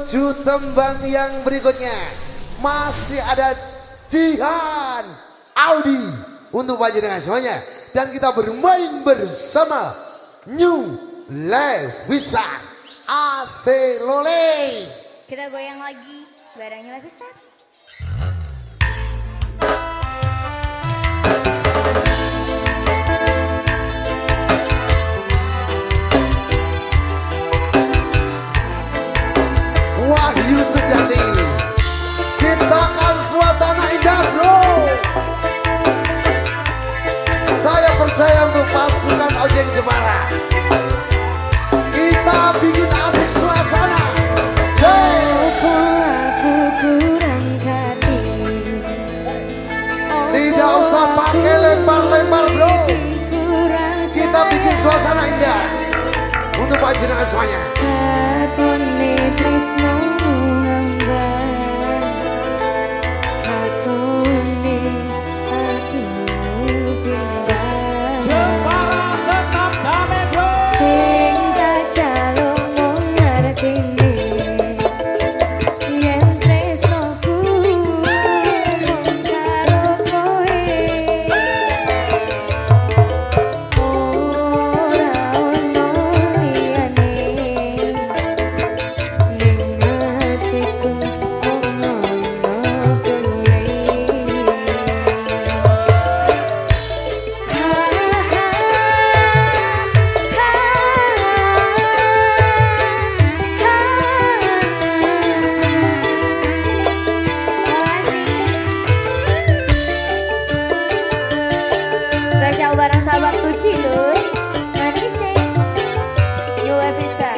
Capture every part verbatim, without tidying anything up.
menuju tembang yang berikutnya. Masih ada Jihan Audi untuk panjenengan semuanya. Dan kita bermain bersama New Levista Aselole. Kita goyang lagi bareng New Levista. Wahyu sejati, ciptakan suasana indah bro. Saya percaya untuk pasukan Ojeng Jepara. Kita bikin asik suasana. Jai. Tidak usah pakai lempar-lempar bro. Kita bikin suasana indah untuk panjenengan semuanya. Spesial bareng sahabat Tuci Lur, Manise, New Levista.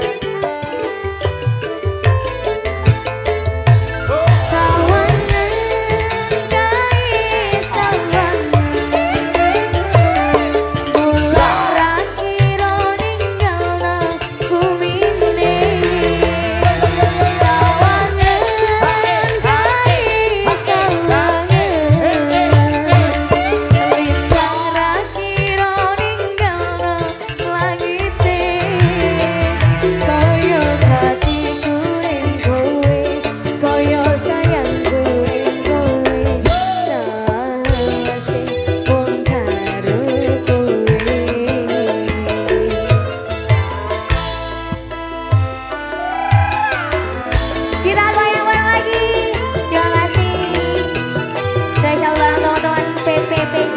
Kita goyang bareng lagi. Terima kasih. Spesial bareng teman-teman P P P J.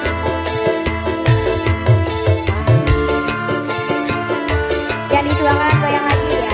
Jangan dituangkan, goyang lagi ya.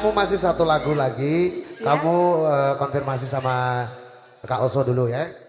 kamu masih satu lagu lagi. Ya. Kamu uh, konfirmasi sama Kak Oso dulu ya.